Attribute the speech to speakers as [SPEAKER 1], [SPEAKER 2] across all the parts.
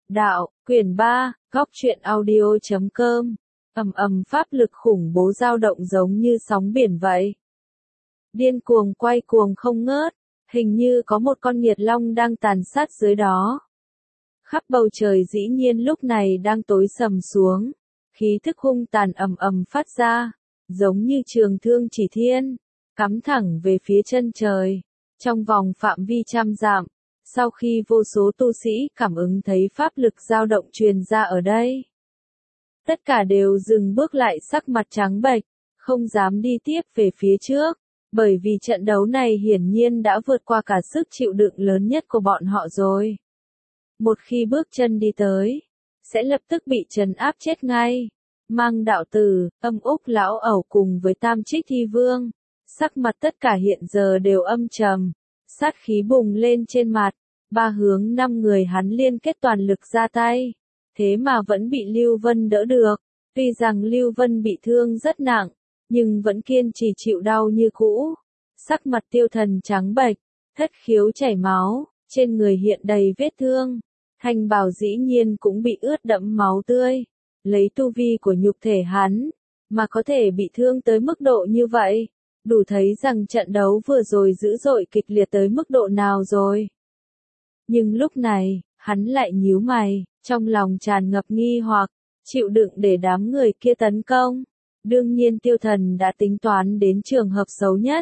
[SPEAKER 1] Đạo, quyển 3, góc truyện audio.com. Pháp lực khủng bố dao động giống như sóng biển vậy. Điên cuồng quay cuồng không ngớt, hình như có một con nghiệt long đang tàn sát dưới đó. Khắp bầu trời dĩ nhiên lúc này đang tối sầm xuống, khí thức hung tàn phát ra, giống như trường thương chỉ thiên, cắm thẳng về phía chân trời, trong vòng phạm vi trăm dặm. Sau khi vô số tu sĩ cảm ứng thấy pháp lực dao động truyền ra ở đây, tất cả đều dừng bước lại, sắc mặt trắng bệch, không dám đi tiếp về phía trước, bởi vì trận đấu này hiển nhiên đã vượt qua cả sức chịu đựng lớn nhất của bọn họ rồi. Một khi bước chân đi tới, sẽ lập tức bị trấn áp chết ngay. Mang đạo tử, Âm Úc lão ẩu cùng với Tam Trích Thi Vương, sắc mặt tất cả hiện giờ đều âm trầm, sát khí bùng lên trên mặt. Ba hướng 5 người hắn liên kết toàn lực ra tay, thế mà vẫn bị Lưu Vân đỡ được. Tuy rằng Lưu Vân bị thương rất nặng, nhưng vẫn kiên trì chịu đau như cũ. Sắc mặt Tiêu Thần trắng bệch, thất khiếu chảy máu, trên người hiện đầy vết thương. Thanh bào dĩ nhiên cũng bị ướt đẫm máu tươi. Lấy tu vi của nhục thể hắn, mà có thể bị thương tới mức độ như vậy, đủ thấy rằng trận đấu vừa rồi dữ dội kịch liệt tới mức độ nào rồi. Nhưng lúc này, hắn lại nhíu mày, trong lòng tràn ngập nghi hoặc, chịu đựng để đám người kia tấn công. Đương nhiên Tiêu Thần đã tính toán đến trường hợp xấu nhất.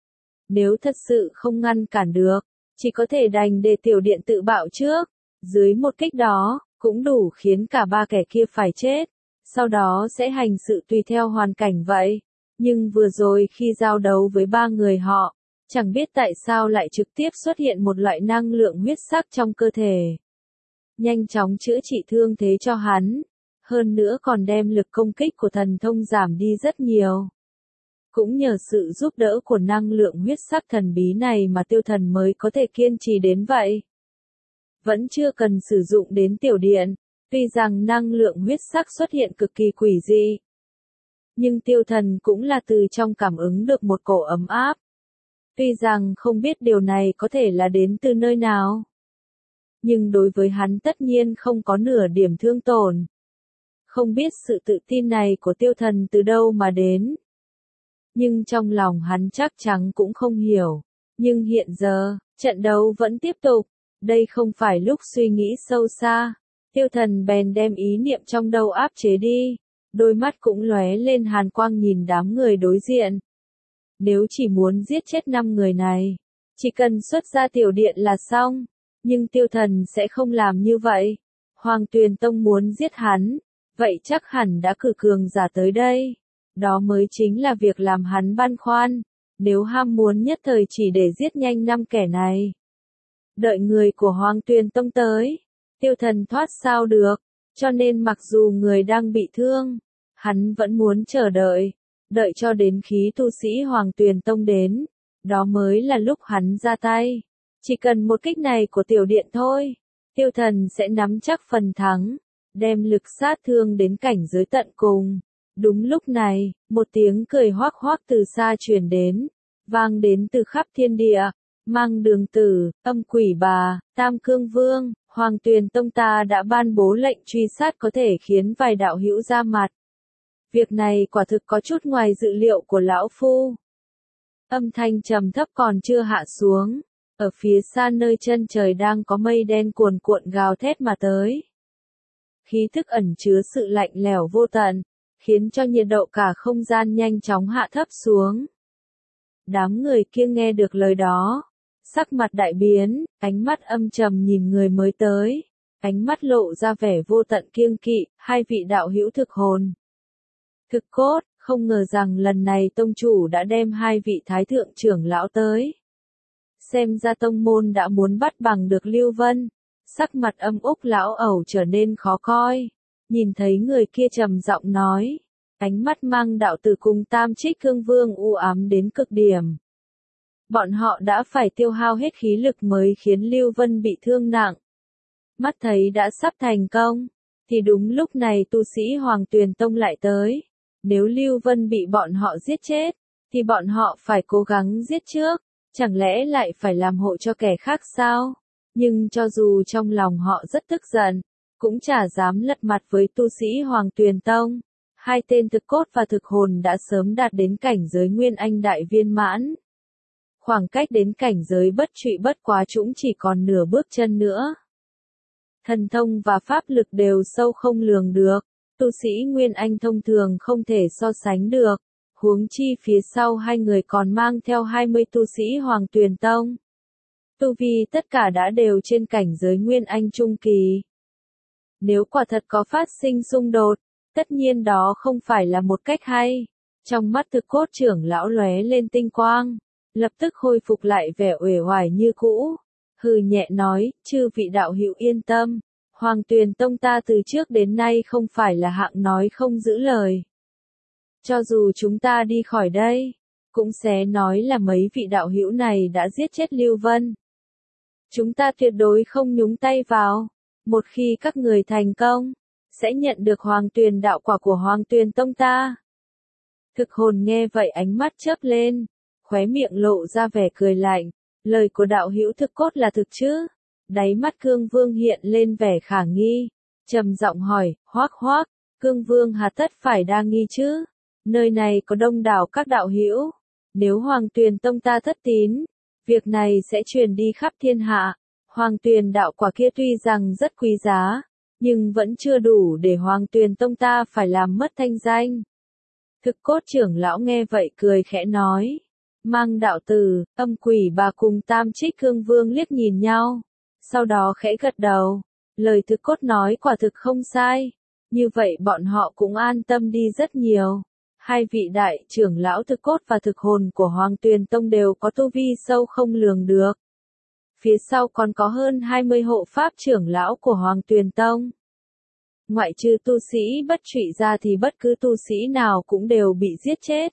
[SPEAKER 1] Nếu thật sự không ngăn cản được, chỉ có thể đành để tiểu điện tự bạo trước. Dưới một kích đó, cũng đủ khiến cả ba kẻ kia phải chết. Sau đó sẽ hành sự tùy theo hoàn cảnh vậy. Nhưng vừa rồi khi giao đấu với ba người họ, chẳng biết tại sao lại trực tiếp xuất hiện một loại năng lượng huyết sắc trong cơ thể. Nhanh chóng chữa trị thương thế cho hắn. Hơn nữa còn đem lực công kích của thần thông giảm đi rất nhiều. Cũng nhờ sự giúp đỡ của năng lượng huyết sắc thần bí này mà Tiêu Thần mới có thể kiên trì đến vậy. Vẫn chưa cần sử dụng đến tiểu điện, tuy rằng năng lượng huyết sắc xuất hiện cực kỳ quỷ dị. Nhưng Tiêu Thần cũng là từ trong cảm ứng được một cổ ấm áp. Tuy rằng không biết điều này có thể là đến từ nơi nào. Nhưng đối với hắn tất nhiên không có nửa điểm thương tổn. Không biết sự tự tin này của Tiêu Thần từ đâu mà đến. Nhưng trong lòng hắn chắc chắn cũng không hiểu. Nhưng hiện giờ, trận đấu vẫn tiếp tục. Đây không phải lúc suy nghĩ sâu xa. Tiêu Thần bèn đem ý niệm trong đầu áp chế đi. Đôi mắt cũng lóe lên hàn quang nhìn đám người đối diện. Nếu chỉ muốn giết chết 5 người này, chỉ cần xuất ra tiểu điện là xong. Nhưng Tiêu Thần sẽ không làm như vậy. Hoàng Tuyền Tông muốn giết hắn, vậy chắc hẳn đã cử cường giả tới đây. Đó mới chính là việc làm hắn băn khoăn. Nếu ham muốn nhất thời chỉ để giết nhanh 5 kẻ này, đợi người của Hoàng Tuyền Tông tới, Tiêu Thần thoát sao được. Cho nên mặc dù người đang bị thương, hắn vẫn muốn chờ đợi. Đợi cho đến khí tu sĩ Hoàng Tuyền Tông đến, đó mới là lúc hắn ra tay. Chỉ cần một kích này của tiểu điện thôi, Tiêu Thần sẽ nắm chắc phần thắng, đem lực sát thương đến cảnh giới tận cùng. Đúng lúc này, một tiếng cười hoác hoác từ xa truyền đến, vang đến từ khắp thiên địa. Mang Đường Tử, Âm Quỷ Bà, Tam Cương Vương, Hoàng Tuyền Tông ta đã ban bố lệnh truy sát có thể khiến vài đạo hữu ra mặt. Việc này quả thực có chút ngoài dự liệu của lão phu. Âm thanh trầm thấp còn chưa hạ xuống, ở phía xa nơi chân trời đang có mây đen cuồn cuộn gào thét mà tới. Khí thức ẩn chứa sự lạnh lẽo vô tận, khiến cho nhiệt độ cả không gian nhanh chóng hạ thấp xuống. Đám người kia nghe được lời đó, sắc mặt đại biến, ánh mắt âm trầm nhìn người mới tới, ánh mắt lộ ra vẻ vô tận kiêng kỵ. Hai vị đạo hữu thực hồn, thực cốt, không ngờ rằng lần này tông chủ đã đem hai vị thái thượng trưởng lão tới. Xem ra tông môn đã muốn bắt bằng được Lưu Vân. Sắc mặt Âm Úc lão ẩu trở nên khó coi. Nhìn thấy người kia trầm giọng nói, ánh mắt Mang đạo tử cùng Tam Trích Cương Vương u ám đến cực điểm. Bọn họ đã phải tiêu hao hết khí lực mới khiến Lưu Vân bị thương nặng. Mắt thấy đã sắp thành công, thì đúng lúc này tu sĩ Hoàng Tuyền Tông lại tới. Nếu Lưu Vân bị bọn họ giết chết, thì bọn họ phải cố gắng giết trước, chẳng lẽ lại phải làm hộ cho kẻ khác sao? Nhưng cho dù trong lòng họ rất tức giận, cũng chả dám lật mặt với tu sĩ Hoàng Tuyền Tông. Hai tên thực cốt và thực hồn đã sớm đạt đến cảnh giới Nguyên Anh đại viên mãn. Khoảng cách đến cảnh giới bất trụy bất quá cũng chỉ còn nửa bước chân nữa. Thần thông và pháp lực đều sâu không lường được, tu sĩ Nguyên Anh thông thường không thể so sánh được, huống chi phía sau hai người còn mang theo 20 tu sĩ Hoàng Tuyền Tông. Tu vi tất cả đã đều trên cảnh giới Nguyên Anh trung kỳ. Nếu quả thật có phát sinh xung đột, tất nhiên đó không phải là một cách hay. Trong mắt thực cốt trưởng lão lóe lên tinh quang, lập tức khôi phục lại vẻ uể oải như cũ. Hừ nhẹ nói, chư vị đạo hữu yên tâm, Hoàng Tuyền Tông ta từ trước đến nay không phải là hạng nói không giữ lời. Cho dù chúng ta đi khỏi đây, cũng sẽ nói là mấy vị đạo hữu này đã giết chết Lưu Vân. Chúng ta tuyệt đối không nhúng tay vào. Một khi các người thành công, sẽ nhận được Hoàng Tuyền đạo quả của Hoàng Tuyền Tông ta. Thực hồn nghe vậy ánh mắt chớp lên, khóe miệng lộ ra vẻ cười lạnh. Lời của đạo hữu thực cốt là thực chứ? Đáy mắt Cương Vương hiện lên vẻ khả nghi, trầm giọng hỏi, Hoác Hoác, Cương Vương hà tất phải đa nghi chứ? Nơi này có đông đảo các đạo hữu, nếu Hoàng Tuyền Tông ta thất tín, việc này sẽ truyền đi khắp thiên hạ. Hoàng Tuyền đạo quả kia tuy rằng rất quý giá, nhưng vẫn chưa đủ để Hoàng Tuyền Tông ta phải làm mất thanh danh. Thực cốt trưởng lão nghe vậy cười khẽ nói. Mang đạo tử, âm quỷ bà cùng Tam Trích Cương Vương liếc nhìn nhau. Sau đó khẽ gật đầu. Lời thực cốt nói quả thực không sai. Như vậy bọn họ cũng an tâm đi rất nhiều. Hai vị đại trưởng lão thực cốt và thực hồn của Hoàng Tuyền Tông đều có tu vi sâu không lường được. Phía sau còn có hơn 20 hộ pháp trưởng lão của Hoàng Tuyền Tông. Ngoại trừ tu sĩ bất trụy ra thì bất cứ tu sĩ nào cũng đều bị giết chết.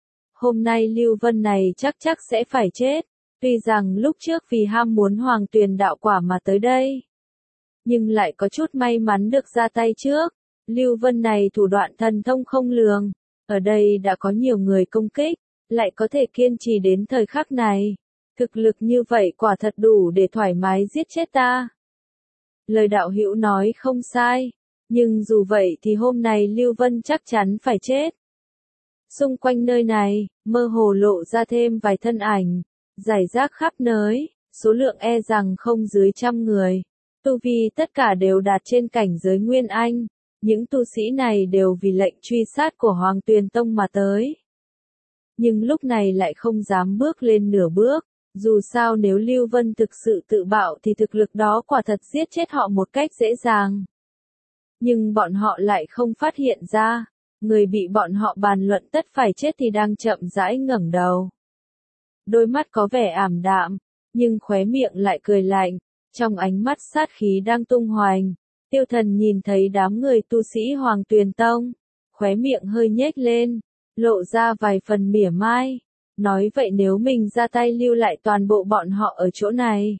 [SPEAKER 1] Hôm nay Lưu Vân này chắc sẽ phải chết, tuy rằng lúc trước vì ham muốn Hoàng Tuyền đạo quả mà tới đây. Nhưng lại có chút may mắn được ra tay trước. Lưu Vân này thủ đoạn thần thông không lường, ở đây đã có nhiều người công kích, lại có thể kiên trì đến thời khắc này. Thực lực như vậy quả thật đủ để thoải mái giết chết ta. Lời đạo hữu nói không sai, nhưng dù vậy thì hôm nay Lưu Vân chắc chắn phải chết. Xung quanh nơi này, mơ hồ lộ ra thêm vài thân ảnh, rải rác khắp nơi, số lượng e rằng không dưới 100 người. Tu vi tất cả đều đạt trên cảnh giới Nguyên Anh, những tu sĩ này đều vì lệnh truy sát của Hoàng Tuyền Tông mà tới. Nhưng lúc này lại không dám bước lên nửa bước, dù sao nếu Lưu Vân thực sự tự bạo thì thực lực đó quả thật giết chết họ một cách dễ dàng. Nhưng bọn họ lại không phát hiện ra. Người bị bọn họ bàn luận tất phải chết thì đang chậm rãi ngẩng đầu. Đôi mắt có vẻ ảm đạm, nhưng khóe miệng lại cười lạnh, trong ánh mắt sát khí đang tung hoành. Tiêu Thần nhìn thấy đám người tu sĩ Hoàng Tuyền Tông, khóe miệng hơi nhếch lên, lộ ra vài phần mỉa mai, nói vậy nếu mình ra tay lưu lại toàn bộ bọn họ ở chỗ này,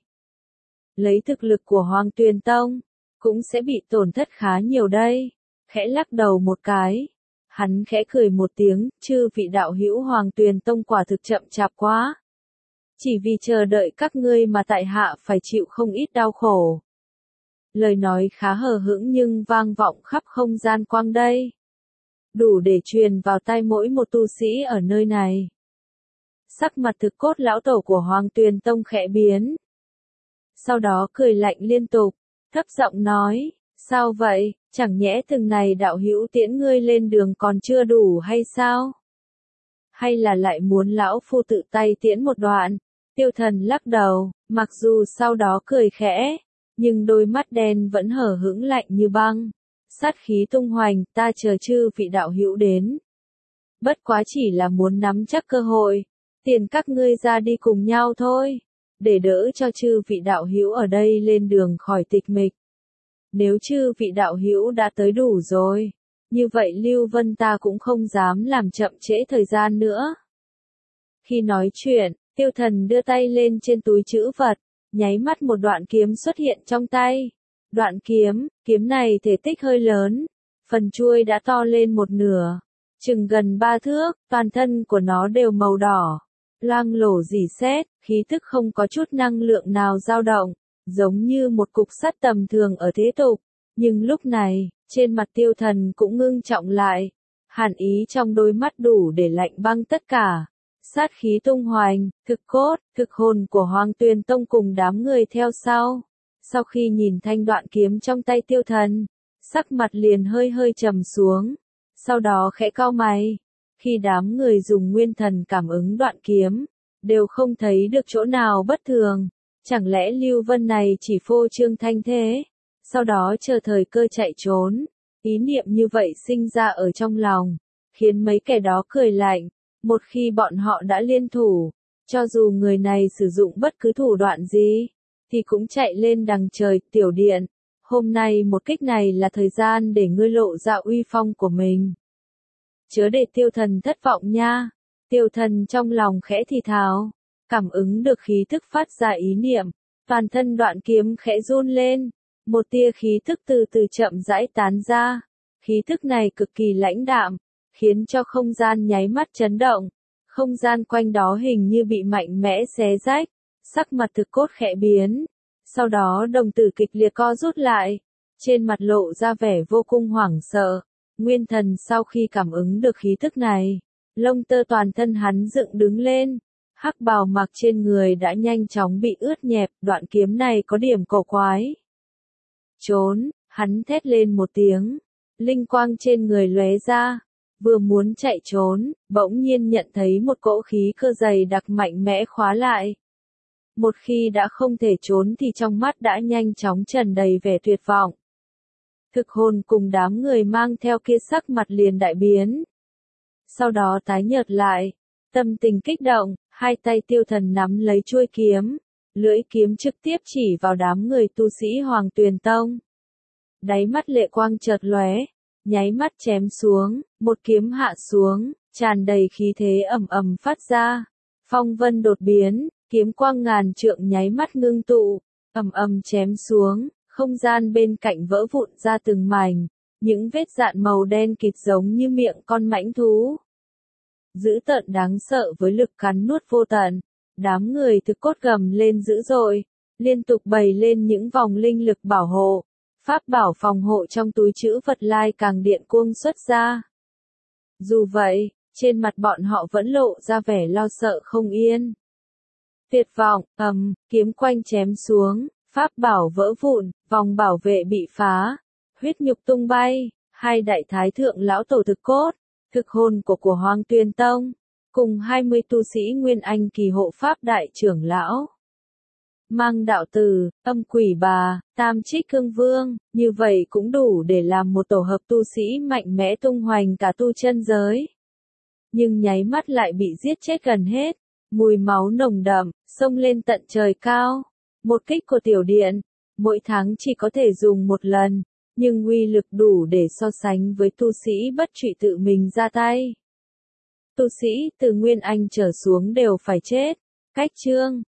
[SPEAKER 1] lấy thực lực của Hoàng Tuyền Tông, cũng sẽ bị tổn thất khá nhiều đây. Khẽ lắc đầu một cái. Hắn khẽ cười một tiếng, chư vị đạo hữu Hoàng Tuyền Tông quả thực chậm chạp quá. Chỉ vì chờ đợi các ngươi mà tại hạ phải chịu không ít đau khổ. Lời nói khá hờ hững nhưng vang vọng khắp không gian quang đây. Đủ để truyền vào tai mỗi một tu sĩ ở nơi này. Sắc mặt thực cốt lão tổ của Hoàng Tuyền Tông khẽ biến. Sau đó cười lạnh liên tục, thấp giọng nói, sao vậy? Chẳng nhẽ từng này đạo hữu tiễn ngươi lên đường còn chưa đủ hay sao? Hay là lại muốn lão phu tự tay tiễn một đoạn? Tiêu Thần lắc đầu, mặc dù sau đó cười khẽ, nhưng đôi mắt đen vẫn hở hững lạnh như băng. Sát khí tung hoành, ta chờ chư vị đạo hữu đến. Bất quá chỉ là muốn nắm chắc cơ hội, tiền các ngươi ra đi cùng nhau thôi, để đỡ cho chư vị đạo hữu ở đây lên đường khỏi tịch mịch. Nếu chư vị đạo hữu đã tới đủ rồi, như vậy Lưu Vân ta cũng không dám làm chậm trễ thời gian nữa. Khi nói chuyện, Tiêu Thần đưa tay lên trên túi trữ vật, nháy mắt một đoạn kiếm xuất hiện trong tay. Đoạn kiếm này thể tích hơi lớn, phần chuôi đã to lên một nửa, chừng gần 3 thước, toàn thân của nó đều màu đỏ, loang lổ rỉ sét, khí tức không có chút năng lượng nào dao động, giống như một cục sắt tầm thường ở thế tục, Nhưng lúc này, trên mặt Tiêu Thần cũng ngưng trọng lại, hàn ý trong đôi mắt đủ để lạnh băng tất cả. Sát khí tung hoành, thực cốt, thực hồn của Hoàng Tuyền Tông cùng đám người theo sau. Sau khi nhìn thanh đoạn kiếm trong tay Tiêu Thần, sắc mặt liền hơi hơi trầm xuống, sau đó khẽ cau mày. Khi đám người dùng nguyên thần cảm ứng đoạn kiếm, đều không thấy được chỗ nào bất thường. Chẳng lẽ Lưu Vân này chỉ phô trương thanh thế, sau đó chờ thời cơ chạy trốn. Ý niệm như vậy sinh ra ở trong lòng, khiến mấy kẻ đó cười lạnh. Một khi bọn họ đã liên thủ, cho dù người này sử dụng bất cứ thủ đoạn gì, thì cũng chạy lên đằng trời. Tiểu Điện, hôm nay một kích này là thời gian để ngươi lộ ra uy phong của mình. Chớ để Tiêu Thần thất vọng nha. Tiêu Thần trong lòng khẽ thì thào, cảm ứng được khí thức phát ra ý niệm, toàn thân đoạn kiếm khẽ run lên, một tia khí thức từ từ chậm rãi tán ra. Khí thức này cực kỳ lãnh đạm, khiến cho không gian nháy mắt chấn động, không gian quanh đó hình như bị mạnh mẽ xé rách, sắc mặt thực cốt khẽ biến, sau đó đồng tử kịch liệt co rút lại, trên mặt lộ ra vẻ vô cùng hoảng sợ. Nguyên thần sau khi cảm ứng được khí thức này, lông tơ toàn thân hắn dựng đứng lên, hắc bào mặc trên người đã nhanh chóng bị ướt nhẹp. Đoạn kiếm này có điểm cổ quái. Trốn, hắn thét lên một tiếng, linh quang trên người lóe ra, vừa muốn chạy trốn, bỗng nhiên nhận thấy một cỗ khí cơ dày đặc mạnh mẽ khóa lại. Một khi đã không thể trốn thì trong mắt đã nhanh chóng tràn đầy vẻ tuyệt vọng. Thực hồn cùng đám người mang theo kia sắc mặt liền đại biến. Sau đó tái nhợt lại, tâm tình kích động, hai tay Tiêu Thần nắm lấy chuôi kiếm, lưỡi kiếm trực tiếp chỉ vào đám người tu sĩ Hoàng Tuyền Tông. Đáy mắt lệ quang chợt lóe, nháy mắt chém xuống, một kiếm hạ xuống, tràn đầy khí thế ầm ầm phát ra. Phong vân đột biến, kiếm quang ngàn trượng nháy mắt ngưng tụ, ầm ầm chém xuống, không gian bên cạnh vỡ vụn ra từng mảnh, những vết dạn màu đen kịt giống như miệng con mãnh thú. Dữ tợn đáng sợ với lực cắn nuốt vô tận, đám người thực cốt gầm lên dữ dội, liên tục bày lên những vòng linh lực bảo hộ, pháp bảo phòng hộ trong túi trữ vật lai càng điện cuông xuất ra. Dù vậy, trên mặt bọn họ vẫn lộ ra vẻ lo sợ không yên. Tuyệt vọng, kiếm quanh chém xuống, pháp bảo vỡ vụn, vòng bảo vệ bị phá, huyết nhục tung bay, hai đại thái thượng lão tổ thực cốt, thực hồn của Hoàng Tuyền Tông, cùng 20 tu sĩ Nguyên Anh kỳ hộ pháp đại trưởng lão. Mang đạo tử, âm quỷ bà, tam trích cương vương, như vậy cũng đủ để làm một tổ hợp tu sĩ mạnh mẽ tung hoành cả tu chân giới. Nhưng nháy mắt lại bị giết chết gần hết, mùi máu nồng đậm, xông lên tận trời cao. Một kích của Tiểu Điện, mỗi tháng chỉ có thể dùng một lần, nhưng uy lực đủ để so sánh với tu sĩ bất trụy tự mình ra tay. Tu sĩ từ Nguyên Anh trở xuống đều phải chết. Cách chương